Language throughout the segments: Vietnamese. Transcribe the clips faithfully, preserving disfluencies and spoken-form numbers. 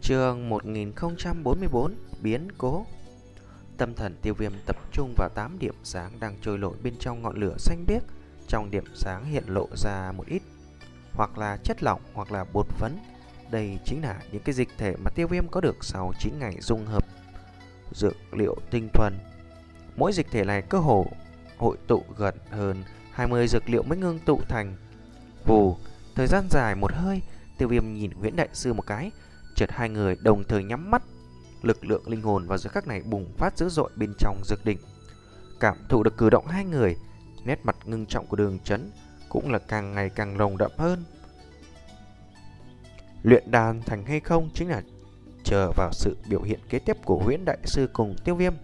Chương một nghìn không trăm bốn mươi bốn Biến cố. Tâm thần Tiêu Viêm tập trung vào tám điểm sáng đang trôi nổi bên trong ngọn lửa xanh biếc. Trong điểm sáng hiện lộ ra một ít hoặc là chất lỏng hoặc là bột phấn. Đây chính là những cái dịch thể mà Tiêu Viêm có được sau chín ngày dung hợp dược liệu tinh thuần. Mỗi dịch thể này cơ hồ hội tụ gần hơn hai mươi dược liệu mới ngưng tụ thành. Vù, thời gian dài một hơi, Tiêu Viêm nhìn Huyễn Đại Sư một cái. Chợt hai người đồng thời nhắm mắt. Lực lượng linh hồn vào giờ khắc này bùng phát dữ dội bên trong dược đỉnh. Cảm thụ được cử động hai người, nét mặt ngưng trọng của Đường Chấn cũng là càng ngày càng nồng đậm hơn. Luyện đan thành hay không chính là chờ vào sự biểu hiện kế tiếp của Huyễn Đại Sư cùng Tiêu Viêm.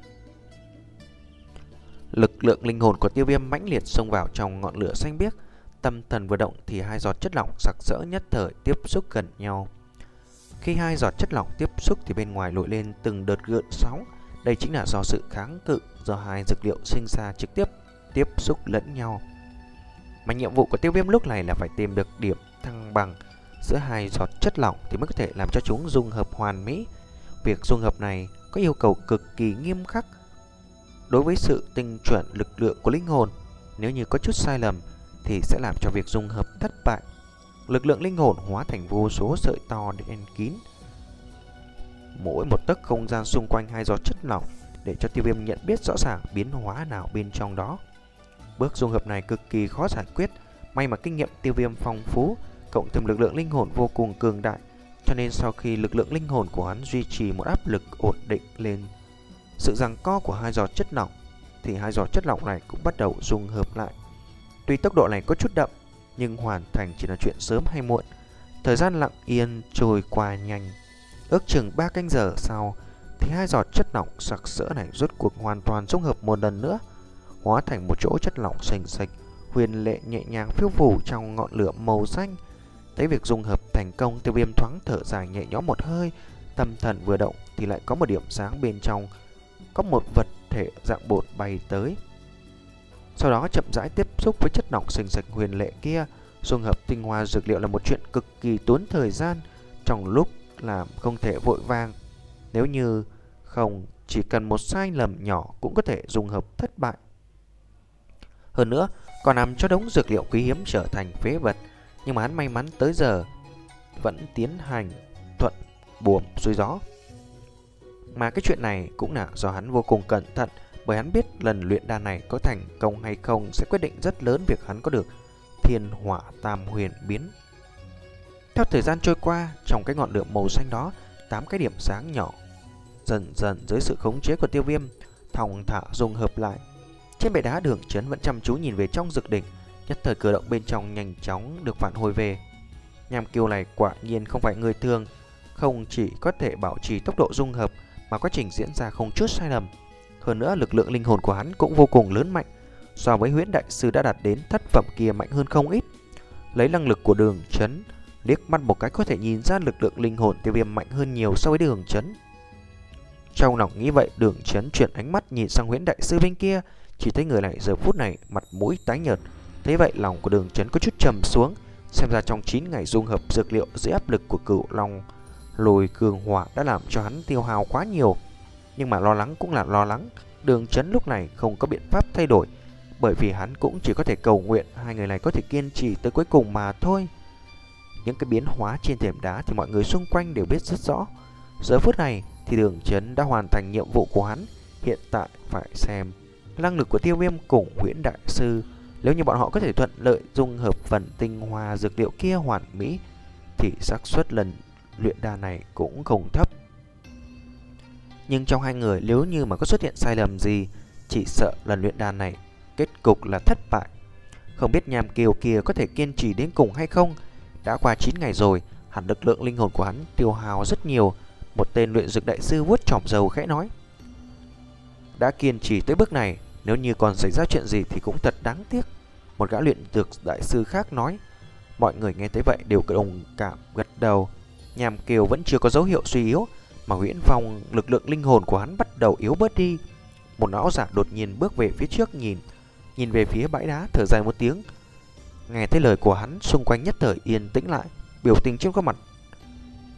Lực lượng linh hồn của Tiêu Viêm mãnh liệt xông vào trong ngọn lửa xanh biếc. Tâm thần vừa động thì hai giọt chất lỏng sặc sỡ nhất thời tiếp xúc gần nhau. Khi hai giọt chất lỏng tiếp xúc thì bên ngoài nổi lên từng đợt gợn sóng. Đây chính là do sự kháng cự do hai dược liệu sinh ra trực tiếp tiếp xúc lẫn nhau. Mà nhiệm vụ của Tiêu Viêm lúc này là phải tìm được điểm thăng bằng giữa hai giọt chất lỏng thì mới có thể làm cho chúng dung hợp hoàn mỹ. Việc dung hợp này có yêu cầu cực kỳ nghiêm khắc đối với sự tinh chuẩn lực lượng của linh hồn. Nếu như có chút sai lầm thì sẽ làm cho việc dung hợp thất bại. Lực lượng linh hồn hóa thành vô số sợi to đen kín mỗi một tấc không gian xung quanh hai giọt chất lỏng, để cho Tiêu Viêm nhận biết rõ ràng biến hóa nào bên trong đó. Bước dung hợp này cực kỳ khó giải quyết. May mà kinh nghiệm Tiêu Viêm phong phú, cộng thêm lực lượng linh hồn vô cùng cường đại, cho nên sau khi lực lượng linh hồn của hắn duy trì một áp lực ổn định lên sự giằng co của hai giọt chất lỏng, thì hai giọt chất lỏng này cũng bắt đầu dung hợp lại. Tuy tốc độ này có chút đậm, nhưng hoàn thành chỉ là chuyện sớm hay muộn. Thời gian lặng yên trôi qua nhanh. Ước chừng ba canh giờ sau thì hai giọt chất lỏng sặc sỡ này rốt cuộc hoàn toàn dung hợp một lần nữa, hóa thành một chỗ chất lỏng sền sệt, huyền lệ nhẹ nhàng phiêu phù trong ngọn lửa màu xanh. Thấy việc dung hợp thành công, Tiêu Viêm thoáng thở dài nhẹ nhõm một hơi. Tâm thần vừa động thì lại có một điểm sáng bên trong có một vật thể dạng bột bay tới. Sau đó chậm rãi tiếp xúc với chất lỏng sền sệt huyền lệ kia. Dung hợp tinh hoa dược liệu là một chuyện cực kỳ tốn thời gian, trong lúc làm không thể vội vàng. Nếu như không, chỉ cần một sai lầm nhỏ cũng có thể dung hợp thất bại. Hơn nữa, còn làm cho đống dược liệu quý hiếm trở thành phế vật. Nhưng mà hắn may mắn tới giờ vẫn tiến hành thuận buồm xuôi gió. Mà cái chuyện này cũng là do hắn vô cùng cẩn thận, bởi hắn biết lần luyện đan này có thành công hay không sẽ quyết định rất lớn việc hắn có được thiên hỏa tam huyền biến. Theo thời gian trôi qua, trong cái ngọn lửa màu xanh đó, tám cái điểm sáng nhỏ dần dần dưới sự khống chế của Tiêu Viêm thong thả dung hợp lại. Trên bệ đá, Đường Chấn vẫn chăm chú nhìn về trong dược đỉnh, nhất thời cử động bên trong nhanh chóng được phản hồi về. Nham Kiều này quả nhiên không phải người thường, không chỉ có thể bảo trì tốc độ dung hợp mà quá trình diễn ra không chút sai lầm. Hơn nữa, lực lượng linh hồn của hắn cũng vô cùng lớn mạnh, so với Huyễn Đại Sư đã đạt đến thất phẩm kia mạnh hơn không ít. Lấy năng lực của Đường Chấn, liếc mắt một cái có thể nhìn ra lực lượng linh hồn Tiêu Viêm mạnh hơn nhiều so với Đường Chấn. Trong lòng nghĩ vậy, Đường Chấn chuyển ánh mắt nhìn sang Huyễn Đại Sư bên kia, chỉ thấy người này giờ phút này mặt mũi tái nhợt. Thế vậy lòng của Đường Chấn có chút trầm xuống. Xem ra trong chín ngày dung hợp dược liệu dưới áp lực của Cửu Long Lôi Cường Hỏa đã làm cho hắn tiêu hao quá nhiều. Nhưng mà lo lắng cũng là lo lắng, Đường Chấn lúc này không có biện pháp thay đổi, bởi vì hắn cũng chỉ có thể cầu nguyện hai người này có thể kiên trì tới cuối cùng mà thôi. Những cái biến hóa trên thềm đá thì mọi người xung quanh đều biết rất rõ. Giờ phút này thì Đường Chấn đã hoàn thành nhiệm vụ của hắn. Hiện tại phải xem năng lực của Tiêu Viêm cùng Huyễn Đại Sư. Nếu như bọn họ có thể thuận lợi dung hợp phần tinh hoa dược liệu kia hoàn mỹ thì xác suất lần luyện đan này cũng không thấp. Nhưng trong hai người, nếu như mà có xuất hiện sai lầm gì, chỉ sợ lần luyện đan này kết cục là thất bại. Không biết Nham Kiều kia có thể kiên trì đến cùng hay không. Đã qua chín ngày rồi, hẳn lực lượng linh hồn của hắn tiêu hao rất nhiều. Một tên luyện dược đại sư vuốt chòm râu khẽ nói: đã kiên trì tới bước này, nếu như còn xảy ra chuyện gì thì cũng thật đáng tiếc. Một gã luyện dược đại sư khác nói. Mọi người nghe thấy vậy đều đồng cảm gật đầu. Nham Kiều vẫn chưa có dấu hiệu suy yếu, mà Huyễn Phong lực lượng linh hồn của hắn bắt đầu yếu bớt đi. Một lão giả đột nhiên bước về phía trước, nhìn nhìn về phía bãi đá, thở dài một tiếng. Nghe thấy lời của hắn, xung quanh nhất thời yên tĩnh lại, biểu tình trên khuôn mặt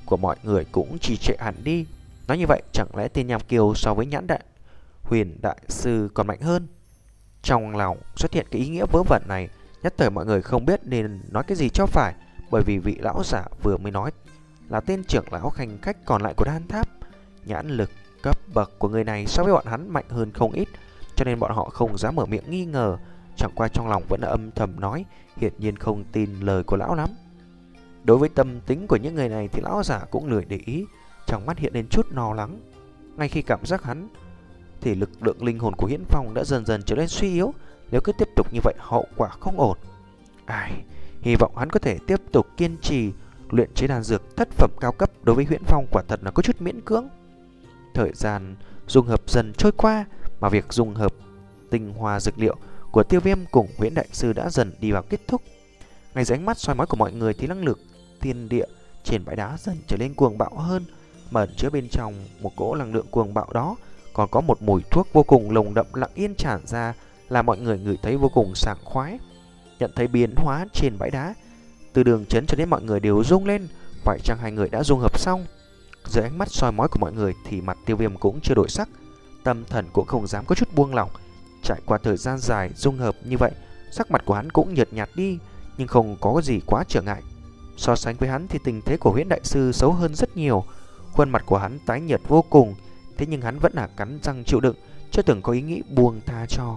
của mọi người cũng trì trệ hẳn đi. Nói như vậy, chẳng lẽ tên Nham Kiêu so với Nhãn Đại Huyền Đại Sư còn mạnh hơn? Trong lòng xuất hiện cái ý nghĩa vớ vẩn này, nhất thời mọi người không biết nên nói cái gì cho phải, bởi vì vị lão giả vừa mới nói là tên trưởng lão khanh khách còn lại của Đan Tháp. Nhãn lực cấp bậc của người này so với bọn hắn mạnh hơn không ít, cho nên bọn họ không dám mở miệng nghi ngờ. Chẳng qua trong lòng vẫn âm thầm nói, hiển nhiên không tin lời của lão lắm. Đối với tâm tính của những người này thì lão giả cũng lười để ý, trong mắt hiện lên chút lo lắng. Ngay khi cảm giác hắn thì lực lượng linh hồn của Huyễn Phong đã dần dần trở nên suy yếu, nếu cứ tiếp tục như vậy hậu quả không ổn. Ai, hy vọng hắn có thể tiếp tục kiên trì luyện chế đan dược thất phẩm cao cấp. Đối với Huyễn Phong quả thật là có chút miễn cưỡng. Thời gian dung hợp dần trôi qua, mà việc dung hợp tinh hoa dược liệu của Tiêu Viêm cùng Huyễn Đại Sư đã dần đi vào kết thúc. Ngay dưới ánh mắt soi mói của mọi người thì năng lực thiên địa trên bãi đá dần trở nên cuồng bạo hơn, mà ẩn chứa bên trong một cỗ năng lượng cuồng bạo đó còn có một mùi thuốc vô cùng nồng đậm lặng yên tràn ra, làm mọi người ngửi thấy vô cùng sảng khoái. Nhận thấy biến hóa trên bãi đá, từ Đường Chấn cho đến mọi người đều rung lên. Phải chăng hai người đã dung hợp xong? Dưới ánh mắt soi mói của mọi người thì mặt Tiêu Viêm cũng chưa đổi sắc, tâm thần cũng không dám có chút buông lỏng. Trải qua thời gian dài dung hợp như vậy, sắc mặt của hắn cũng nhợt nhạt đi, nhưng không có gì quá trở ngại. So sánh với hắn thì tình thế của Huyễn Đại Sư xấu hơn rất nhiều. Khuôn mặt của hắn tái nhợt vô cùng, thế nhưng hắn vẫn là cắn răng chịu đựng, chưa từng có ý nghĩ buông tha cho.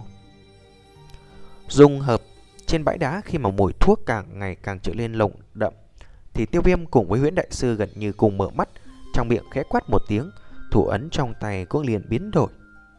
Dung hợp trên bãi đá, khi mà mùi thuốc càng ngày càng trở nên nồng đậm thì Tiêu Viêm cùng với Huyễn Đại Sư gần như cùng mở mắt, trong miệng khẽ quát một tiếng, thủ ấn trong tay cũng liền biến đổi.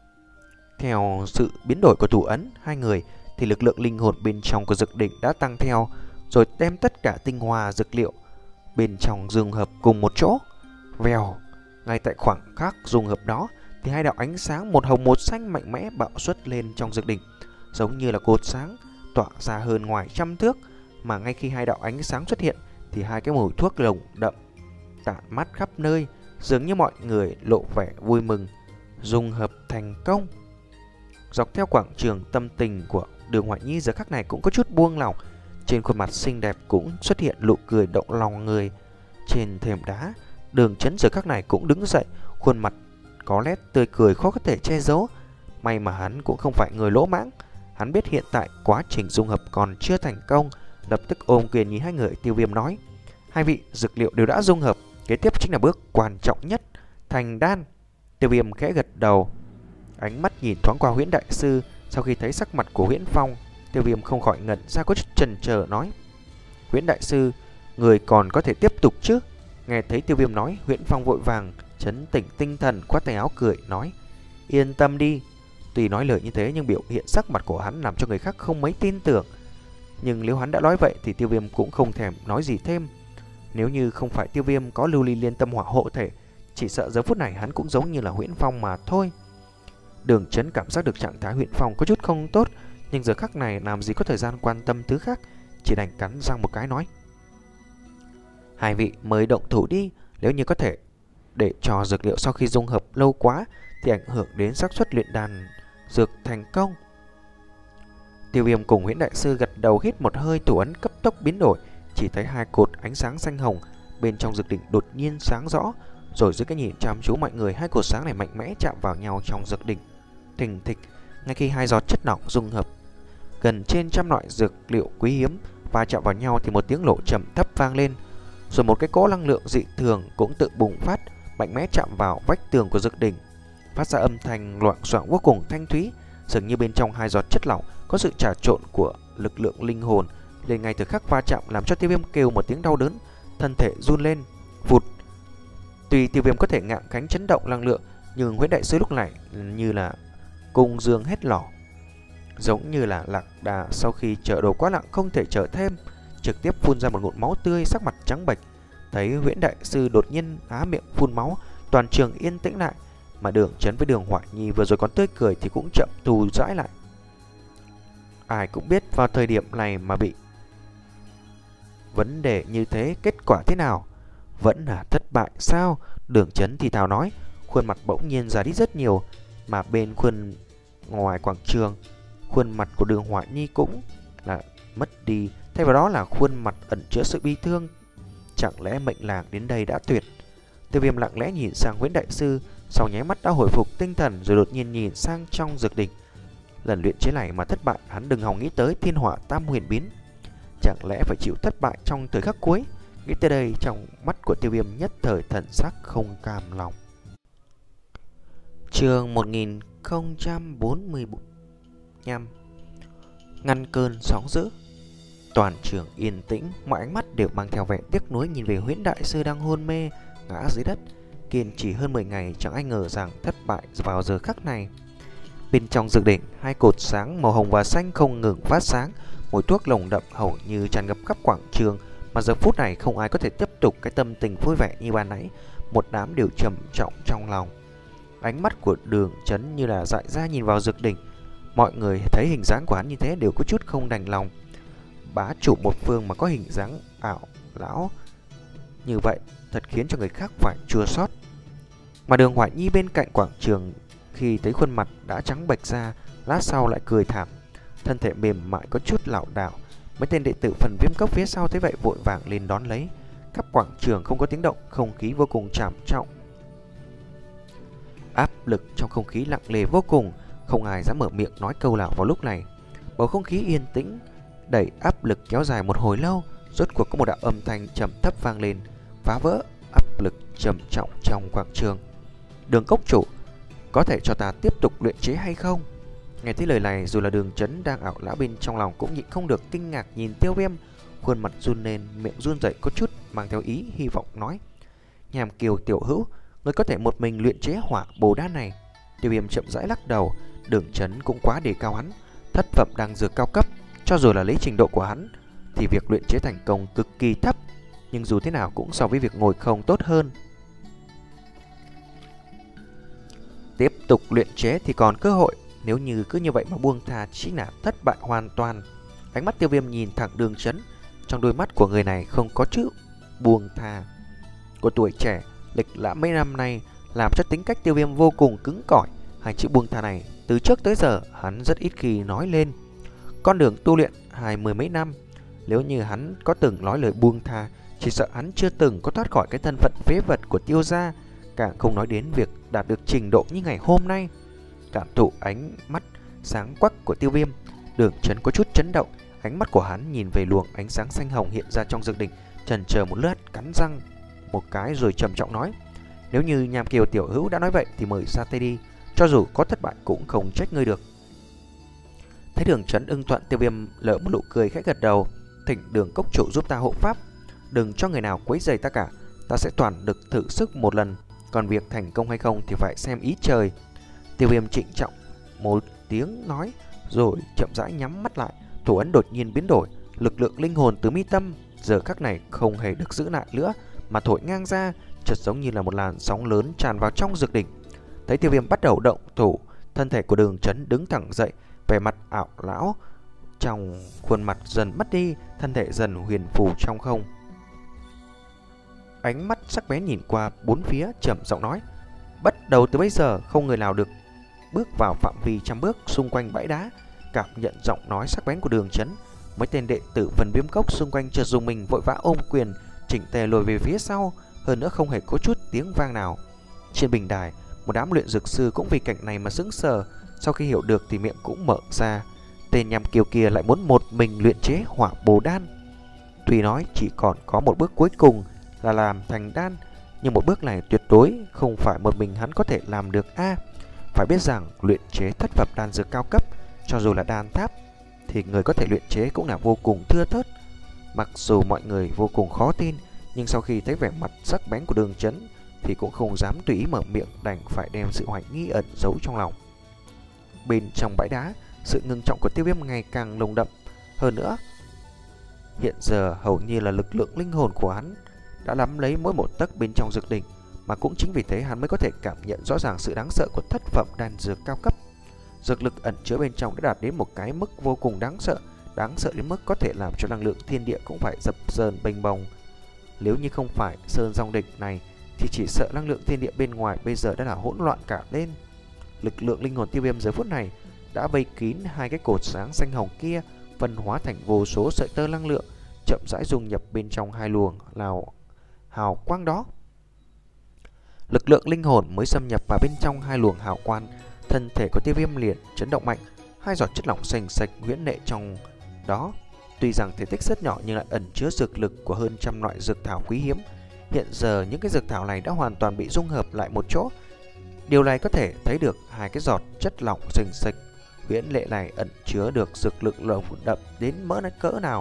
Theo sự biến đổi của thủ ấn hai người thì lực lượng linh hồn bên trong của dược đỉnh đã tăng theo, rồi đem tất cả tinh hoa dược liệu bên trong dung hợp cùng một chỗ. Vèo, ngay tại khoảng khắc dung hợp đó thì hai đạo ánh sáng một hồng một xanh mạnh mẽ bạo xuất lên trong dược đỉnh, giống như là cột sáng tỏa ra hơn ngoài trăm thước. Mà ngay khi hai đạo ánh sáng xuất hiện thì hai cái mùi thuốc nồng đậm tản mát khắp nơi, dường như mọi người lộ vẻ vui mừng. Dung hợp thành công. Dọc theo quảng trường, tâm tình của Đường Hoài Nhi giờ khắc này cũng có chút buông lỏng, trên khuôn mặt xinh đẹp cũng xuất hiện nụ cười động lòng người. Trên thềm đá, Đường Chấn giờ khắc này cũng đứng dậy, khuôn mặt có nét tươi cười khó có thể che giấu. May mà hắn cũng không phải người lỗ mãng, hắn biết hiện tại quá trình dung hợp còn chưa thành công, lập tức ôm quyền nhìn hai người Tiêu Viêm nói: hai vị, dược liệu đều đã dung hợp, kế tiếp chính là bước quan trọng nhất, thành đan. Tiêu Viêm khẽ gật đầu, ánh mắt nhìn thoáng qua Huyễn Đại Sư. Sau khi thấy sắc mặt của Huyễn Phong, Tiêu Viêm không khỏi ngẩn ra có chút chần chờ nói: Huyễn Đại Sư, người còn có thể tiếp tục chứ? Nghe thấy Tiêu Viêm nói, Huyễn Phong vội vàng trấn tỉnh tinh thần, khoát tay áo cười nói: yên tâm đi. Tuy nói lời như thế nhưng biểu hiện sắc mặt của hắn làm cho người khác không mấy tin tưởng. Nhưng nếu hắn đã nói vậy thì Tiêu Viêm cũng không thèm nói gì thêm. Nếu như không phải Tiêu Viêm có lưu ly liên tâm hỏa hộ thể, chỉ sợ giờ phút này hắn cũng giống như là Huyễn Phong mà thôi. Đường Chấn cảm giác được trạng thái Huyễn Phong có chút không tốt, nhưng giờ khắc này làm gì có thời gian quan tâm thứ khác, chỉ đành cắn răng một cái nói: hai vị mới động thủ đi, nếu như có thể để cho dược liệu sau khi dung hợp lâu quá thì ảnh hưởng đến xác suất luyện đan dược thành công. Tiêu Viêm cùng Huyễn Đại Sư gật đầu, hít một hơi, thủ ấn cấp tốc biến đổi, chỉ thấy hai cột ánh sáng xanh hồng bên trong dược đỉnh đột nhiên sáng rõ, rồi dưới cái nhìn chăm chú mọi người, hai cột sáng này mạnh mẽ chạm vào nhau trong dược đỉnh. Thình thịch, ngay khi hai giọt chất lỏng dung hợp gần trên trăm loại dược liệu quý hiếm và chạm vào nhau thì một tiếng nổ trầm thấp vang lên, rồi một cái cỗ năng lượng dị thường cũng tự bùng phát, mạnh mẽ chạm vào vách tường của dược đỉnh, phát ra âm thanh loạng xoạng vô cùng thanh thúy, dường như bên trong hai giọt chất lỏng có sự trà trộn của lực lượng linh hồn. Lên ngay từ khắc va chạm làm cho Tiêu Viêm kêu một tiếng đau đớn, thân thể run lên. Vụt. Tuy Tiêu Viêm có thể ngạng cánh chấn động năng lượng, nhưng Huyễn Đại Sư lúc này như là cung dương hết lỏ, giống như là lạc đà sau khi chở đồ quá nặng không thể chở thêm, trực tiếp phun ra một ngụm máu tươi, sắc mặt trắng bệch. Thấy Huyễn Đại Sư đột nhiên há miệng phun máu, toàn trường yên tĩnh lại, mà Đường Chấn với Đường Hoài Nhi vừa rồi còn tươi cười thì cũng chậm thu dãi lại. Ai cũng biết vào thời điểm này mà bị vấn đề như thế, kết quả thế nào? Vẫn là thất bại sao? Đường Chấn thì thào nói, khuôn mặt bỗng nhiên già đi rất nhiều, mà bên khuôn ngoài quảng trường, khuôn mặt của Đường Hoài Nhi cũng là mất đi, thay vào đó là khuôn mặt ẩn chứa sự bi thương. Chẳng lẽ mệnh làng đến đây đã tuyệt? Tiêu Viêm lặng lẽ nhìn sang Huyễn Đại Sư, sau nháy mắt đã hồi phục tinh thần rồi đột nhiên nhìn sang trong dược đỉnh. Lần luyện chế này mà thất bại, hắn đừng hòng nghĩ tới thiên hỏa tam huyền biến. Chẳng lẽ phải chịu thất bại trong thời khắc cuối? Nghĩ tới đây, trong mắt của Tiêu Viêm nhất thời thần sắc không cam lòng. Chương một nghìn không trăm bốn mươi lăm. Ngăn cơn sóng dữ. Toàn trường yên tĩnh, mọi ánh mắt đều mang theo vẻ tiếc nuối nhìn về Huyễn Đại Sư đang hôn mê ngã dưới đất. Kiên trì hơn mười ngày, chẳng ai ngờ rằng thất bại vào giờ khắc này. Bên trong dược đỉnh, hai cột sáng màu hồng và xanh không ngừng phát sáng, mùi thuốc nồng đậm hầu như tràn ngập khắp quảng trường. Mà giờ phút này không ai có thể tiếp tục cái tâm tình vui vẻ như ban nãy. Một đám đều trầm trọng trong lòng. Ánh mắt của Đường Chấn như là dại ra nhìn vào dược đỉnh. Mọi người thấy hình dáng của hắn như thế đều có chút không đành lòng. Bá chủ một phương mà có hình dáng ảo lão như vậy thật khiến cho người khác phải chua xót. Mà Đường Hoài Nhi bên cạnh quảng trường khi thấy khuôn mặt đã trắng bệch ra, lát sau lại cười thảm, thân thể mềm mại có chút lảo đảo. Mấy tên đệ tử phần Viêm Cốc phía sau thấy vậy vội vàng lên đón lấy. Khắp quảng trường không có tiếng động, không khí vô cùng trầm trọng. Áp lực trong không khí lặng lề vô cùng, không ai dám mở miệng nói câu nào vào lúc này. Bầu không khí yên tĩnh đẩy áp lực kéo dài một hồi lâu, rốt cuộc có một đạo âm thanh trầm thấp vang lên, phá vỡ áp lực trầm trọng trong quảng trường. Đường Cốc chủ, có thể cho ta tiếp tục luyện chế hay không? Nghe thấy lời này, dù là Đường Chấn đang ảo lão bên trong lòng cũng nhịn không được kinh ngạc nhìn Tiêu Viêm, khuôn mặt run lên, miệng run rẩy có chút mang theo ý hy vọng nói: Nhàm Kiều tiểu hữu, ngươi có thể một mình luyện chế hỏa bồ đan này? Tiêu Viêm chậm rãi lắc đầu. Đường Chấn cũng quá đề cao hắn, thất phẩm đang dược cao cấp, cho dù là lấy trình độ của hắn thì việc luyện chế thành công cực kỳ thấp, nhưng dù thế nào cũng so với việc ngồi không tốt hơn. Tiếp tục luyện chế thì còn cơ hội, nếu như cứ như vậy mà buông tha chính là thất bại hoàn toàn. Ánh mắt Tiêu Viêm nhìn thẳng Đường Chấn, trong đôi mắt của người này không có chữ buông tha. Của tuổi trẻ, lịch lãm mấy năm nay làm cho tính cách Tiêu Viêm vô cùng cứng cỏi. Hai chữ buông tha này từ trước tới giờ hắn rất ít khi nói lên. Con đường tu luyện hai mươi mấy năm, nếu như hắn có từng nói lời buông tha, chỉ sợ hắn chưa từng có thoát khỏi cái thân phận phế vật của Tiêu gia, càng không nói đến việc đạt được trình độ như ngày hôm nay. Cảm thụ ánh mắt sáng quắc của Tiêu Viêm, Đường Chấn có chút chấn động. Ánh mắt của hắn nhìn về luồng ánh sáng xanh hồng hiện ra trong dược đỉnh, chần chờ một lát, cắn răng một cái rồi trầm trọng nói: Nếu như Nham Kiều tiểu hữu đã nói vậy thì mời ra tay đi, cho dù có thất bại cũng không trách ngươi được. Thấy Đường Chấn ưng thuận, Tiêu Viêm lỡ một nụ cười khẽ gật đầu: Thỉnh Đường Cốc chủ giúp ta hộ pháp, đừng cho người nào quấy rầy ta cả, ta sẽ toàn lực thử sức một lần, còn việc thành công hay không thì phải xem ý trời. Tiêu Viêm trịnh trọng một tiếng nói rồi chậm rãi nhắm mắt lại. Thủ ấn đột nhiên biến đổi, lực lượng linh hồn từ mi tâm giờ khắc này không hề được giữ lại nữa mà thổi ngang ra, chợt giống như là một làn sóng lớn tràn vào trong dược đỉnh. Thấy Tiêu Viêm bắt đầu động thủ, thân thể của Đường Chấn đứng thẳng dậy, vẻ mặt ảo lão trong khuôn mặt dần mất đi, thân thể dần huyền phù trong không. Ánh mắt sắc bén nhìn qua bốn phía, trầm giọng nói: Bắt đầu từ bây giờ không người nào được bước vào phạm vi trăm bước xung quanh bãi đá. Cảm nhận giọng nói sắc bén của Đường Chấn, mấy tên đệ tử phần Viêm Cốc xung quanh chợt dùng mình vội vã ôm quyền, chỉnh tề lùi về phía sau, hơn nữa không hề có chút tiếng vang nào. Trên bình đài, một đám luyện dược sư cũng vì cảnh này mà sững sờ, sau khi hiểu được thì miệng cũng mở ra. Tên Nham Kiều kia lại muốn một mình luyện chế hỏa bồ đan. Tuy nói chỉ còn có một bước cuối cùng là làm thành đan, nhưng một bước này tuyệt đối không phải một mình hắn có thể làm được a. À, phải biết rằng luyện chế thất phẩm đan dược cao cấp, cho dù là đan tháp thì người có thể luyện chế cũng là vô cùng thưa thớt. Mặc dù mọi người vô cùng khó tin, nhưng sau khi thấy vẻ mặt sắc bén của Đường Chấn thì cũng không dám tùy ý mở miệng, đành phải đem sự hoài nghi ẩn giấu trong lòng. Bên trong bãi đá, sự ngưng trọng của Tiêu Viêm ngày càng nồng đậm hơn nữa. Hiện giờ hầu như là lực lượng linh hồn của hắn đã nắm lấy mỗi một tấc bên trong dược đỉnh, mà cũng chính vì thế hắn mới có thể cảm nhận rõ ràng sự đáng sợ của thất phẩm đan dược cao cấp. Dược lực ẩn chứa bên trong đã đạt đến một cái mức vô cùng đáng sợ, đáng sợ đến mức có thể làm cho năng lượng thiên địa cũng phải dập dờn bềnh bồng. Nếu như không phải sơn dòng địch này thì chỉ sợ năng lượng thiên địa bên ngoài bây giờ đã là hỗn loạn cả lên. Lực lượng linh hồn Tiêu Viêm giờ phút này đã vây kín hai cái cột sáng xanh hồng kia, phân hóa thành vô số sợi tơ năng lượng, chậm rãi dung nhập bên trong hai luồng lào hào quang đó. Lực lượng linh hồn mới xâm nhập vào bên trong hai luồng hào quang, thân thể của Tiêu Viêm liền chấn động mạnh. Hai giọt chất lỏng sền sệt huyễn lệ trong đó, tuy rằng thể tích rất nhỏ nhưng lại ẩn chứa dược lực của hơn trăm loại dược thảo quý hiếm. Hiện giờ những cái dược thảo này đã hoàn toàn bị dung hợp lại một chỗ. Điều này có thể thấy được hai cái giọt chất lỏng sền sệt huyễn lệ này ẩn chứa được dược lực lồng đậm đến mỡ nát cỡ nào.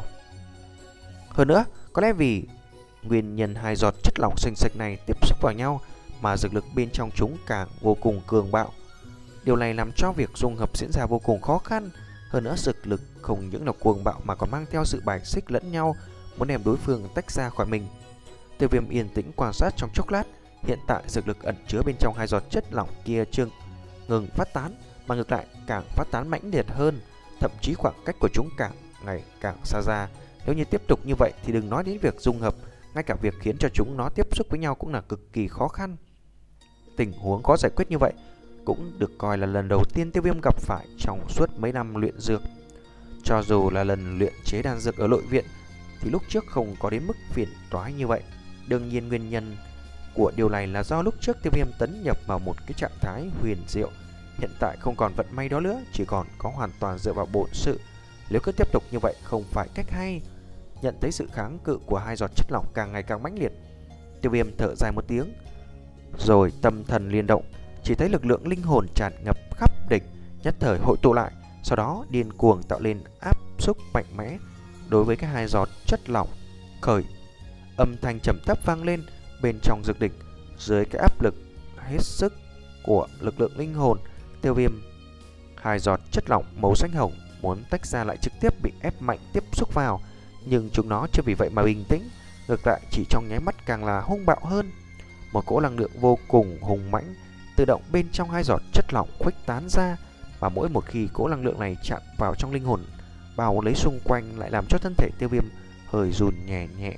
Hơn nữa, có lẽ vì nguyên nhân hai giọt chất lỏng sền sệt này tiếp xúc vào nhau mà dược lực bên trong chúng càng vô cùng cường bạo. Điều này làm cho việc dung hợp diễn ra vô cùng khó khăn. Hơn nữa, dược lực không những là cuồng bạo mà còn mang theo sự bài xích lẫn nhau, muốn đem đối phương tách ra khỏi mình. Tiêu Viêm yên tĩnh quan sát trong chốc lát. Hiện tại dược lực ẩn chứa bên trong hai giọt chất lỏng kia chưa ngừng phát tán, mà ngược lại càng phát tán mãnh liệt hơn, thậm chí khoảng cách của chúng càng ngày càng xa ra. Nếu như tiếp tục như vậy thì đừng nói đến việc dung hợp, ngay cả việc khiến cho chúng nó tiếp xúc với nhau cũng là cực kỳ khó khăn. Tình huống khó giải quyết như vậy cũng được coi là lần đầu tiên Tiêu Viêm gặp phải trong suốt mấy năm luyện dược. Cho dù là lần luyện chế đan dược ở nội viện thì lúc trước không có đến mức phiền toái như vậy. Đương nhiên nguyên nhân của điều này là do lúc trước Tiêu Viêm tấn nhập vào một cái trạng thái huyền diệu. Hiện tại không còn vận may đó nữa, chỉ còn có hoàn toàn dựa vào bổn sự. Nếu cứ tiếp tục như vậy không phải cách hay. Nhận thấy sự kháng cự của hai giọt chất lỏng càng ngày càng mãnh liệt, Tiêu Viêm thở dài một tiếng, rồi tâm thần liên động, chỉ thấy lực lượng linh hồn tràn ngập khắp địch, nhất thời hội tụ lại, sau đó điên cuồng tạo lên áp xúc mạnh mẽ đối với cái hai giọt chất lỏng. Khởi, âm thanh trầm thấp vang lên bên trong dược địch. Dưới cái áp lực hết sức của lực lượng linh hồn, Tiêu Viêm hai giọt chất lỏng màu xanh hồng muốn tách ra lại trực tiếp bị ép mạnh tiếp xúc vào, nhưng chúng nó chưa vì vậy mà bình tĩnh, ngược lại chỉ trong nháy mắt càng là hung bạo hơn. Một cỗ năng lượng vô cùng hùng mãnh tự động bên trong hai giọt chất lỏng khuếch tán ra, và mỗi một khi cỗ năng lượng này chạm vào trong linh hồn bao lấy xung quanh lại làm cho thân thể Tiêu Viêm hơi run nhẹ nhẹ.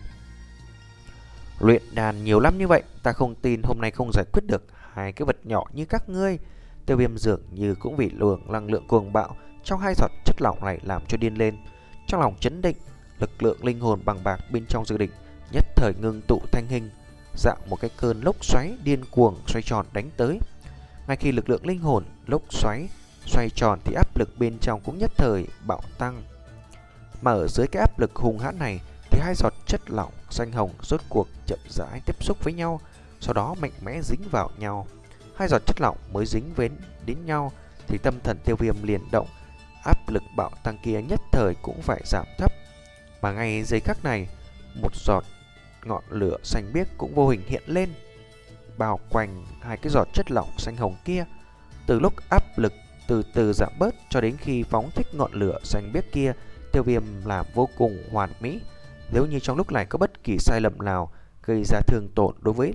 Luyện đàn nhiều năm như vậy, ta không tin hôm nay không giải quyết được hai cái vật nhỏ như các ngươi. Tiêu Viêm dường như cũng bị luồng năng lượng cuồng bạo trong hai giọt chất lỏng này làm cho điên lên. Trong lòng chấn định, lực lượng linh hồn bằng bạc bên trong dược đỉnh nhất thời ngưng tụ thành hình, dạng một cái cơn lốc xoáy điên cuồng xoay tròn đánh tới. Ngay khi lực lượng linh hồn lốc xoáy xoay tròn thì áp lực bên trong cũng nhất thời bạo tăng. Mà ở dưới cái áp lực hùng hãn này thì hai giọt chất lỏng xanh hồng rốt cuộc chậm rãi tiếp xúc với nhau, sau đó mạnh mẽ dính vào nhau. Hai giọt chất lỏng mới dính với đến nhau thì tâm thần Tiêu Viêm liền động, áp lực bạo tăng kia nhất thời cũng phải giảm thấp. Mà ngay giây khắc này, một giọt ngọn lửa xanh biếc cũng vô hình hiện lên, bao quanh hai cái giọt chất lỏng xanh hồng kia. Từ lúc áp lực từ từ giảm bớt cho đến khi phóng thích ngọn lửa xanh biếc kia, Tiêu Viêm làm vô cùng hoàn mỹ. Nếu như trong lúc này có bất kỳ sai lầm nào gây ra thương tổn đối với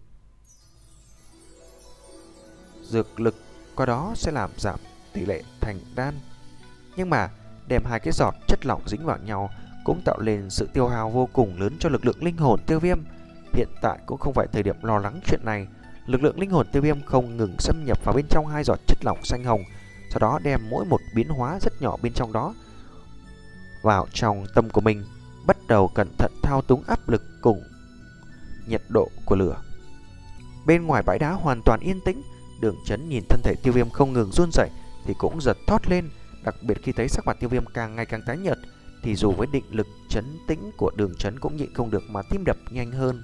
dược lực, qua đó sẽ làm giảm tỷ lệ thành đan. Nhưng mà đem hai cái giọt chất lỏng dính vào nhau cũng tạo lên sự tiêu hao vô cùng lớn cho lực lượng linh hồn Tiêu Viêm. Hiện tại cũng không phải thời điểm lo lắng chuyện này. Lực lượng linh hồn Tiêu Viêm không ngừng xâm nhập vào bên trong hai giọt chất lỏng xanh hồng, sau đó đem mỗi một biến hóa rất nhỏ bên trong đó vào trong tâm của mình, bắt đầu cẩn thận thao túng áp lực cùng nhiệt độ của lửa. Bên ngoài bãi đá hoàn toàn yên tĩnh, Đường Chấn nhìn thân thể Tiêu Viêm không ngừng run rẩy thì cũng giật thót lên, đặc biệt khi thấy sắc mặt Tiêu Viêm càng ngày càng tái nhợt thì dù với định lực trấn tĩnh của Đường Chấn cũng nhịn không được mà tim đập nhanh hơn.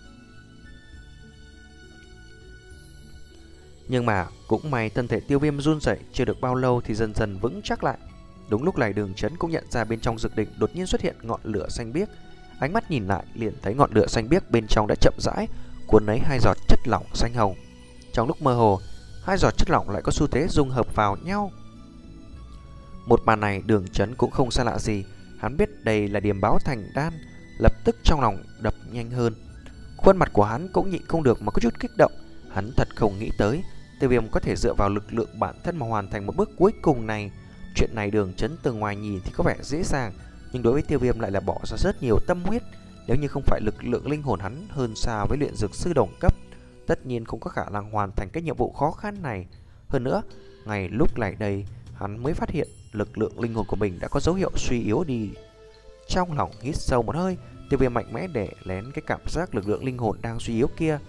Nhưng mà cũng may thân thể Tiêu Viêm run rẩy chưa được bao lâu thì dần dần vững chắc lại. Đúng lúc này Đường Chấn cũng nhận ra bên trong dược đỉnh đột nhiên xuất hiện ngọn lửa xanh biếc. Ánh mắt nhìn lại liền thấy ngọn lửa xanh biếc bên trong đã chậm rãi cuốn lấy hai giọt chất lỏng xanh hồng. Trong lúc mơ hồ, hai giọt chất lỏng lại có xu thế dung hợp vào nhau. Một màn này Đường Chấn cũng không xa lạ gì, hắn biết đây là điểm báo thành đan, lập tức trong lòng đập nhanh hơn. Khuôn mặt của hắn cũng nhịn không được mà có chút kích động. Hắn thật không nghĩ tới Tiêu Viêm có thể dựa vào lực lượng bản thân mà hoàn thành một bước cuối cùng này. Chuyện này Đường Chấn từ ngoài nhìn thì có vẻ dễ dàng, nhưng đối với Tiêu Viêm lại là bỏ ra rất nhiều tâm huyết. Nếu như không phải lực lượng linh hồn hắn hơn xa với luyện dược sư đồng cấp, tất nhiên không có khả năng hoàn thành cái nhiệm vụ khó khăn này. Hơn nữa, ngay lúc này đây, hắn mới phát hiện lực lượng linh hồn của mình đã có dấu hiệu suy yếu đi. Trong lòng hít sâu một hơi, Tiêu Viêm mạnh mẽ để lén cái cảm giác lực lượng linh hồn đang suy yếu kia.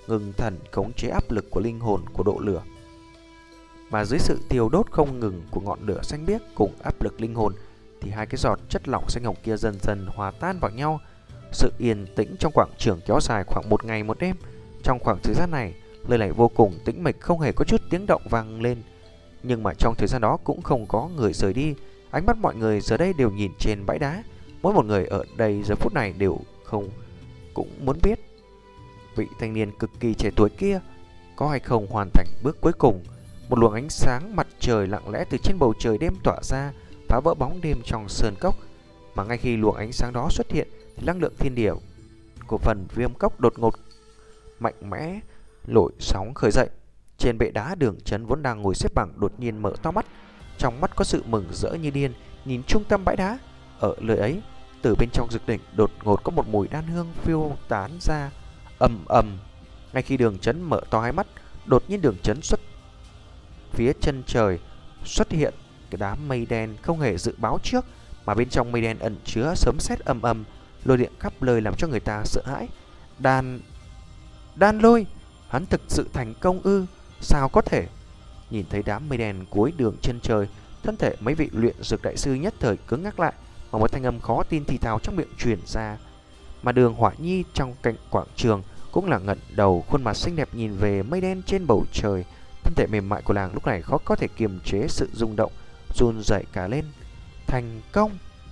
ngừng thần khống chế áp lực của linh hồn của độ lửa. Mà dưới sự thiêu đốt không ngừng của ngọn lửa xanh biếc cùng áp lực linh hồn thì hai cái giọt chất lỏng xanh hồng kia dần dần hòa tan vào nhau. Sự yên tĩnh trong quảng trường kéo dài khoảng một ngày một đêm. Trong khoảng thời gian này, nơi này vô cùng tĩnh mịch, không hề có chút tiếng động vang lên. Nhưng mà trong thời gian đó cũng không có người rời đi. Ánh mắt mọi người giờ đây đều nhìn trên bãi đá. Mỗi một người ở đây giờ phút này đều không cũng muốn biết vị thanh niên cực kỳ trẻ tuổi kia có hay không hoàn thành bước cuối cùng. Một luồng ánh sáng mặt trời lặng lẽ từ trên bầu trời đêm tỏa ra, phá vỡ bóng đêm trong sơn cốc. Mà ngay khi luồng ánh sáng đó xuất hiện thì năng lượng thiên địa của phần viêm cốc đột ngột mạnh mẽ nổi sóng khởi dậy. Trên bệ đá, Đường Chấn vốn đang ngồi xếp bằng đột nhiên mở to mắt, trong mắt có sự mừng rỡ như điên, nhìn trung tâm bãi đá. Ở nơi ấy, từ bên trong dược đỉnh đột ngột có một mùi đan hương phiêu tán ra, ầm ầm. Ngay khi Đường Chấn mở to hai mắt, đột nhiên Đường Chấn xuất phía chân trời xuất hiện cái đám mây đen không hề dự báo trước, mà bên trong mây đen ẩn chứa sấm sét ầm ầm, lôi điện khắp nơi làm cho người ta sợ hãi. Đan Đan Lôi, hắn thực sự thành công ư? Sao có thể? Nhìn thấy đám mây đen cuối đường chân trời, thân thể mấy vị luyện dược đại sư nhất thời cứng ngắc lại, mà một thanh âm khó tin thì thào trong miệng truyền ra. Mà Đường Hỏa Nhi trong cạnh quảng trường cũng là ngẩng đầu, khuôn mặt xinh đẹp nhìn về mây đen trên bầu trời. Thân thể mềm mại của nàng lúc này khó có thể kiềm chế sự rung động, run rẩy cả lên. Thành công!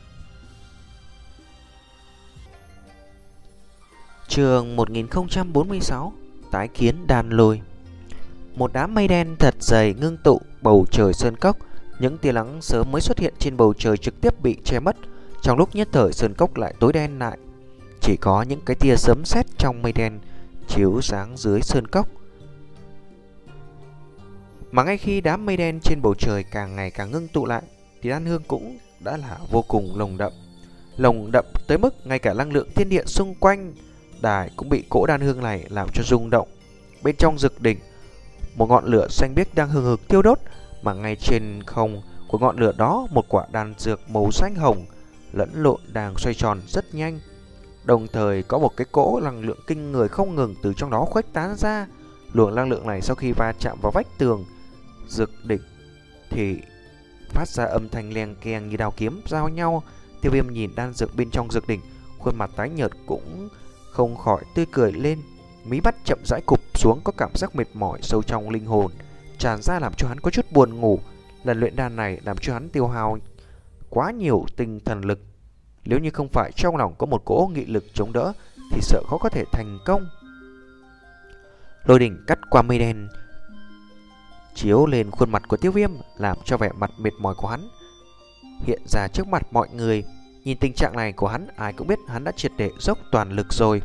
Chương một nghìn không trăm bốn mươi sáu. Tái kiến Đan Lôi. Một đám mây đen thật dày ngưng tụ bầu trời sơn cốc. Những tia nắng sớm mới xuất hiện trên bầu trời trực tiếp bị che mất. Trong lúc nhất thời sơn cốc lại tối đen lại, chỉ có những cái tia sấm sét trong mây đen chiếu sáng dưới sơn cốc. Mà ngay khi đám mây đen trên bầu trời càng ngày càng ngưng tụ lại thì đan hương cũng đã là vô cùng nồng đậm. Nồng đậm tới mức ngay cả năng lượng thiên địa xung quanh đài cũng bị cỗ đan hương này làm cho rung động. Bên trong dược đỉnh, một ngọn lửa xanh biếc đang hừng hực thiêu đốt, mà ngay trên không của ngọn lửa đó, một quả đan dược màu xanh hồng lẫn lộn đang xoay tròn rất nhanh. Đồng thời có một cái cỗ năng lượng kinh người không ngừng từ trong đó khuếch tán ra. Luồng năng lượng này sau khi va chạm vào vách tường dược đỉnh thì phát ra âm thanh leng keng như đao kiếm giao nhau. Tiêu Viêm nhìn đan dược bên trong dược đỉnh, khuôn mặt tái nhợt cũng không khỏi tươi cười lên. Mí mắt chậm rãi cụp xuống, có cảm giác mệt mỏi sâu trong linh hồn tràn ra làm cho hắn có chút buồn ngủ. Lần luyện đan này làm cho hắn tiêu hao quá nhiều tinh thần lực. Nếu như không phải trong lòng có một cỗ nghị lực chống đỡ thì sợ khó có thể thành công. Lôi đỉnh cắt qua mây đen chiếu lên khuôn mặt của Tiêu Viêm, làm cho vẻ mặt mệt mỏi của hắn hiện ra trước mặt mọi người. Nhìn tình trạng này của hắn, ai cũng biết hắn đã triệt để dốc toàn lực rồi.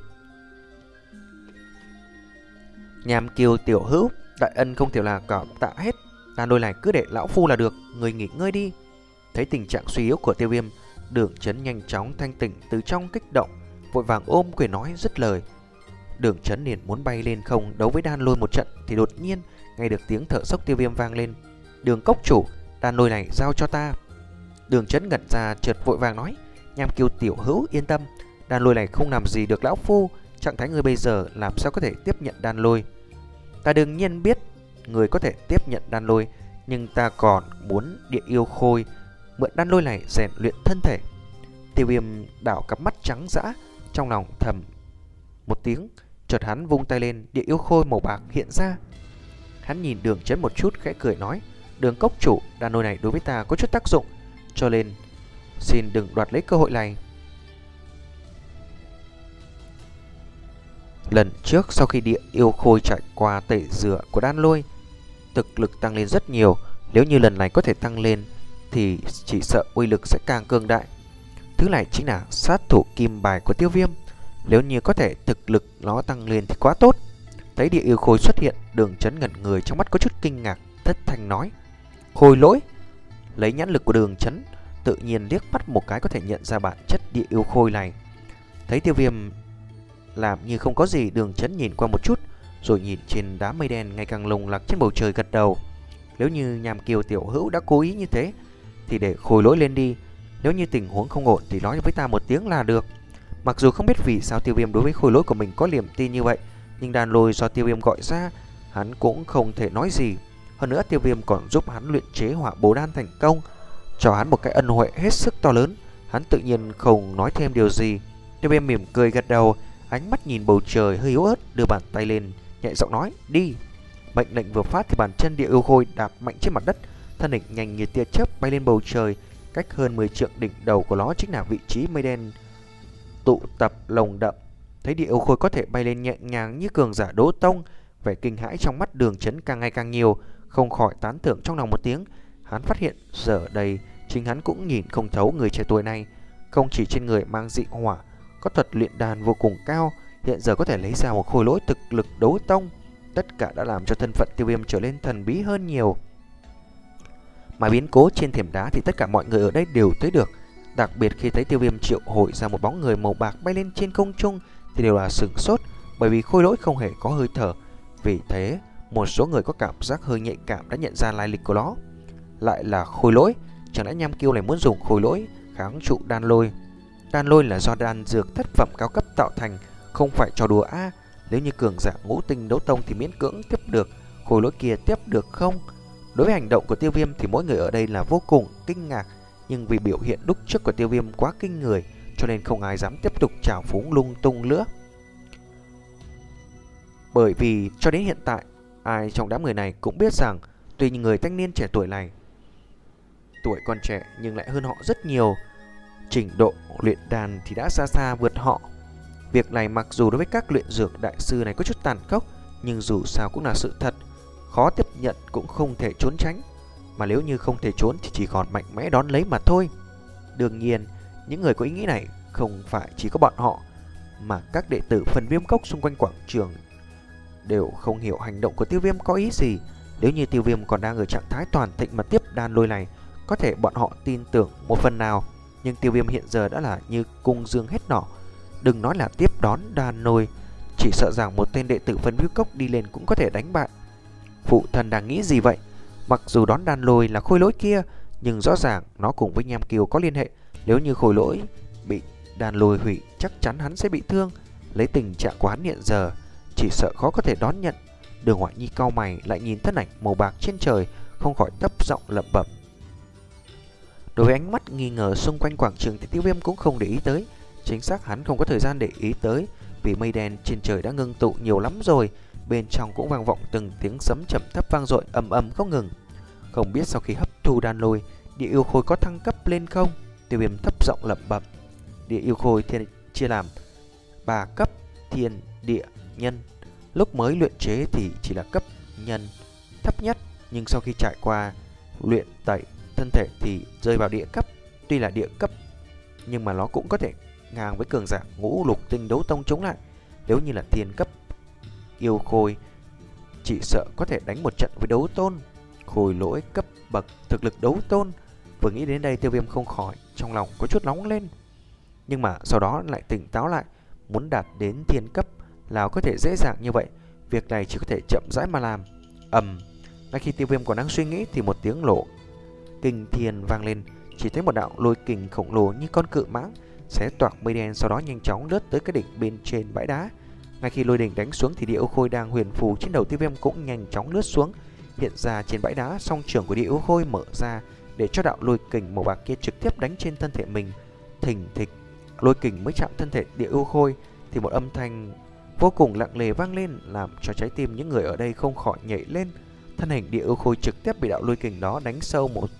Nham Kiều tiểu hữu, đại ân không thể là cảm tạ hết. Đan Lôi này cứ để lão phu là được, người nghỉ ngơi đi. Thấy tình trạng suy yếu của Tiêu Viêm, Đường Chấn nhanh chóng thanh tỉnh từ trong kích động, vội vàng ôm quyền nói dứt lời. Đường Chấn liền muốn bay lên không đấu với Đan Lôi một trận thì đột nhiên nghe được tiếng thở sốc Tiêu Viêm vang lên. Đường cốc chủ, Đan Lôi này giao cho ta. Đường Chấn ngẩn ra chợt vội vàng nói, Nham Kiều tiểu hữu yên tâm, Đan Lôi này không làm gì được lão phu. Trạng thái người bây giờ làm sao có thể tiếp nhận Đan Lôi? Ta đương nhiên biết người có thể tiếp nhận Đan Lôi, nhưng ta còn muốn địa yêu khôi mượn Đan Lôi này rèn luyện thân thể. Tiêu Viêm đảo cặp mắt trắng dã, trong lòng thầm một tiếng, chợt hắn vung tay lên, địa yêu khôi màu bạc hiện ra. Hắn nhìn Đường Chấn một chút khẽ cười nói, Đường cốc chủ, Đan Lôi này đối với ta có chút tác dụng, cho nên xin đừng đoạt lấy cơ hội này. Lần trước sau khi địa yêu khôi trải qua tẩy rửa của Đan Lôi, thực lực tăng lên rất nhiều. Nếu như lần này có thể tăng lên thì chỉ sợ uy lực sẽ càng cường đại. Thứ này chính là sát thủ kim bài của Tiêu Viêm. Nếu như có thể thực lực nó tăng lên thì quá tốt. Thấy địa yêu khôi xuất hiện, Đường Chấn ngẩn người, trong mắt có chút kinh ngạc, thất thanh nói, Khôi lỗi. Lấy nhãn lực của Đường Chấn, tự nhiên liếc mắt một cái có thể nhận ra bản chất địa yêu khôi này. Thấy Tiêu Viêm làm như không có gì, Đường Chấn nhìn qua một chút, rồi nhìn trên đám mây đen ngày càng lồng lặc trên bầu trời gật đầu. Nếu như Nham Kiều tiểu hữu đã cố ý như thế thì để khôi lỗi lên đi. Nếu như tình huống không ổn thì nói với ta một tiếng là được. Mặc dù không biết vì sao Tiêu Viêm đối với khôi lỗi của mình có niềm tin như vậy, Nhưng đan lôi do Tiêu Viêm gọi ra, hắn cũng không thể nói gì. Hơn nữa Tiêu Viêm còn giúp hắn luyện chế hỏa bồ đan thành công, cho hắn một cái ân huệ hết sức to lớn. Hắn tự nhiên không nói thêm điều gì. Tiêu Viêm mỉm cười gật đầu, ánh mắt nhìn bầu trời hơi yếu ớt, đưa bàn tay lên, nhẹ giọng nói đi. Mệnh lệnh vừa phát thì bàn chân Địa Yêu Khôi đạp mạnh trên mặt đất, thân hình nhanh như tia chớp bay lên bầu trời. Cách hơn mười trượng, đỉnh đầu của nó chính là vị trí mây đen tụ tập lồng đậm. Thấy Địa Yêu Khôi có thể bay lên nhẹ nhàng như cường giả Đấu Tông, vẻ kinh hãi trong mắt Đường Chấn càng ngày càng nhiều, không khỏi tán thưởng trong lòng một tiếng. Hắn phát hiện giờ đây chính hắn cũng nhìn không thấu người trẻ tuổi này, không chỉ trên người mang dị hỏa, có thuật luyện đan vô cùng cao, hiện giờ có thể lấy ra một khối lỗi thực lực Đấu Tông. Tất cả đã làm cho thân phận Tiêu Viêm trở nên thần bí hơn nhiều. Mà biến cố trên thềm đá thì tất cả mọi người ở đây đều thấy được. Đặc biệt khi thấy Tiêu Viêm triệu hồi ra một bóng người màu bạc bay lên trên không trung thì đều là sửng sốt, bởi vì khôi lỗi không hề có hơi thở. Vì thế một số người có cảm giác hơi nhạy cảm đã nhận ra lai lịch của nó. Lại là khôi lỗi, chẳng lẽ Nham Kiêu này muốn dùng khôi lỗi kháng trụ đan lôi? Đan lôi là do đan dược thất phẩm cao cấp tạo thành, không phải trò đùa a. À, nếu như cường giả ngũ tinh Đấu Tông thì miễn cưỡng tiếp được, khôi lỗi kia tiếp được không? Đối với hành động của Tiêu Viêm thì mỗi người ở đây là vô cùng kinh ngạc, nhưng vì biểu hiện lúc trước của Tiêu Viêm quá kinh người cho nên không ai dám tiếp tục trào phúng lung tung nữa. Bởi vì cho đến hiện tại, ai trong đám người này cũng biết rằng tuy người thanh niên trẻ tuổi này tuổi còn trẻ nhưng lại hơn họ rất nhiều, trình độ luyện đan thì đã xa xa vượt họ. Việc này mặc dù đối với các luyện dược đại sư này có chút tàn khốc, nhưng dù sao cũng là sự thật, khó tiếp nhận cũng không thể trốn tránh. Mà nếu như không thể trốn thì chỉ còn mạnh mẽ đón lấy mà thôi. Đương nhiên, những người có ý nghĩ này không phải chỉ có bọn họ, mà các đệ tử phần Viêm Cốc xung quanh quảng trường đều không hiểu hành động của Tiêu Viêm có ý gì. Nếu như Tiêu Viêm còn đang ở trạng thái toàn thịnh mà tiếp đan lôi này, có thể bọn họ tin tưởng một phần nào. Nhưng Tiêu Viêm hiện giờ đã là như cung dương hết nỏ, đừng nói là tiếp đón đan lôi, chỉ sợ rằng một tên đệ tử phần Viêm Cốc đi lên cũng có thể đánh bại. Phụ thần đang nghĩ gì vậy? Mặc dù đón đan lôi là khôi lỗi kia, nhưng rõ ràng nó cùng với Nham Kiều có liên hệ. Nếu như khôi lỗi bị đan lôi hủy, chắc chắn hắn sẽ bị thương. Lấy tình trạng của hắn hiện giờ, chỉ sợ khó có thể đón nhận. Đường Ngoại Nhi cau mày lại nhìn thân ảnh màu bạc trên trời, không khỏi thấp giọng lẩm bẩm. Đối với ánh mắt nghi ngờ xung quanh quảng trường thì Tiêu Viêm cũng không để ý tới. Chính xác hắn không có thời gian để ý tới, vì mây đen trên trời đã ngưng tụ nhiều lắm rồi. Bên trong cũng vang vọng từng tiếng sấm trầm thấp vang dội ầm ầm không ngừng. Không biết sau khi hấp thu đan lôi, Địa Yêu Khôi có thăng cấp lên không? Tiêu Viêm thấp giọng lẩm bẩm. Địa Yêu Khôi thiên chia làm ba cấp: thiên, địa, nhân. Lúc mới luyện chế thì chỉ là cấp nhân thấp nhất, nhưng sau khi trải qua luyện tẩy thân thể thì rơi vào địa cấp. Tuy là địa cấp nhưng mà nó cũng có thể ngang với cường giả ngũ lục tinh Đấu Tông chống lại. Nếu như là thiên cấp yêu khôi, chỉ sợ có thể đánh một trận với đấu tôn. Khôi lỗi cấp bậc thực lực đấu tôn. Vừa nghĩ đến đây, Tiêu Viêm không khỏi trong lòng có chút nóng lên, nhưng mà sau đó lại tỉnh táo lại. Muốn đạt đến thiên cấp nào có thể dễ dàng như vậy, việc này chỉ có thể chậm rãi mà làm. Ầm, ngay khi Tiêu Viêm còn đang suy nghĩ thì một tiếng nổ kinh thiên vang lên. Chỉ thấy một đạo lôi kình khổng lồ như con cự mãng xé toạc mây đen, sau đó nhanh chóng lướt tới cái đỉnh bên trên bãi đá. Ngay khi lôi đỉnh đánh xuống thì Địa Yêu Khôi đang huyền phù trên đầu Tiêu Viêm cũng nhanh chóng lướt xuống, hiện ra trên bãi đá. Song trưởng của Địa Yêu Khôi mở ra để cho đạo lôi kình màu bạc kia trực tiếp đánh trên thân thể mình. Thình thịch, lôi kình mới chạm thân thể Địa Yêu Khôi thì một âm thanh vô cùng lặng lề vang lên, làm cho trái tim những người ở đây không khỏi nhảy lên. Thân hình Địa Yêu Khôi trực tiếp bị đạo lôi kình đó đánh sâu một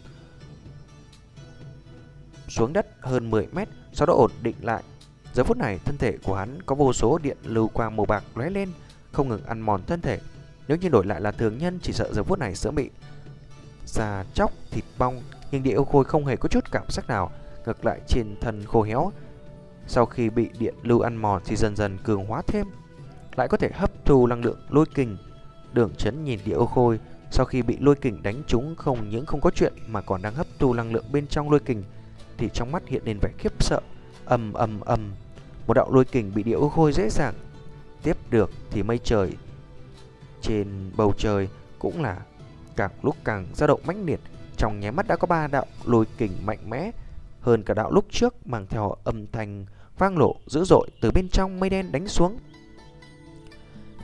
xuống đất hơn mười mét, sau đó ổn định lại. Giờ phút này thân thể của hắn có vô số điện lưu quang màu bạc lóe lên, không ngừng ăn mòn thân thể. Nếu như đổi lại là thường nhân, chỉ sợ giờ phút này sẽ bị da chóc thịt bong. Nhưng Địa Yêu Khôi không hề có chút cảm giác nào, ngược lại trên thân khô héo. Sau khi bị điện lưu ăn mòn thì dần dần cường hóa thêm, lại có thể hấp thu năng lượng lôi kình. Đường Chấn nhìn Địa Yêu Khôi sau khi bị lôi kình đánh trúng, không những không có chuyện mà còn đang hấp thu năng lượng bên trong lôi kình, thì trong mắt hiện lên vẻ khiếp sợ. Ầm ầm ầm, một đạo lôi kình bị Địa Yêu Khôi dễ dàng tiếp được thì mây trời trên bầu trời cũng là càng lúc càng dao động mãnh liệt. Trong nháy mắt đã có ba đạo lôi kình mạnh mẽ hơn cả đạo lúc trước, mang theo âm thanh vang lộ dữ dội từ bên trong mây đen đánh xuống.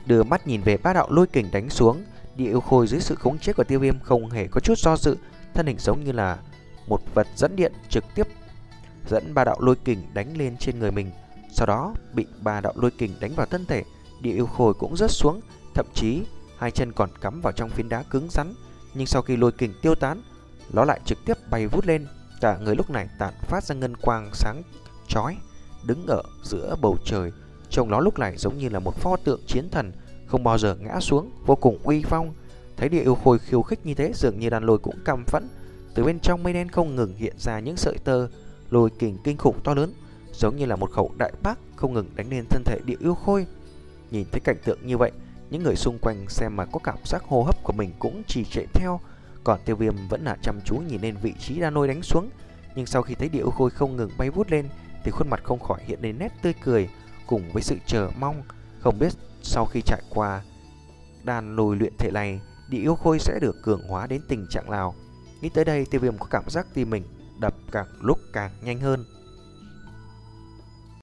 Đưa mắt nhìn về ba đạo lôi kình đánh xuống, Địa Yêu Khôi dưới sự khống chế của Tiêu Viêm không hề có chút do dự, thân hình giống như là một vật dẫn điện trực tiếp dẫn ba đạo lôi kình đánh lên trên người mình. Sau đó bị ba đạo lôi kình đánh vào thân thể, Địa Yêu Khôi cũng rớt xuống, thậm chí hai chân còn cắm vào trong phiến đá cứng rắn. Nhưng sau khi lôi kình tiêu tán, nó lại trực tiếp bay vút lên, cả người lúc này tản phát ra ngân quang sáng chói, đứng ở giữa bầu trời. Trông nó lúc này giống như là một pho tượng chiến thần không bao giờ ngã xuống, vô cùng uy phong. Thấy Địa Yêu Khôi khiêu khích như thế, dường như đàn lôi cũng căm phẫn. Từ bên trong mây đen không ngừng hiện ra những sợi tơ lôi kình kinh khủng to lớn, giống như là một khẩu đại bác không ngừng đánh lên thân thể Địa Yêu Khôi. Nhìn thấy cảnh tượng như vậy, những người xung quanh xem mà có cảm giác hô hấp của mình cũng trì trệ theo. Còn Tiêu Viêm vẫn là chăm chú nhìn lên vị trí đan lôi đánh xuống. Nhưng sau khi thấy Địa Yêu Khôi không ngừng bay vút lên thì khuôn mặt không khỏi hiện lên nét tươi cười cùng với sự chờ mong. Không biết sau khi trải qua đan lôi luyện thể này, Địa Yêu Khôi sẽ được cường hóa đến tình trạng nào. Nghĩ tới đây, Tiêu Viêm có cảm giác tim mình đập càng lúc càng nhanh hơn.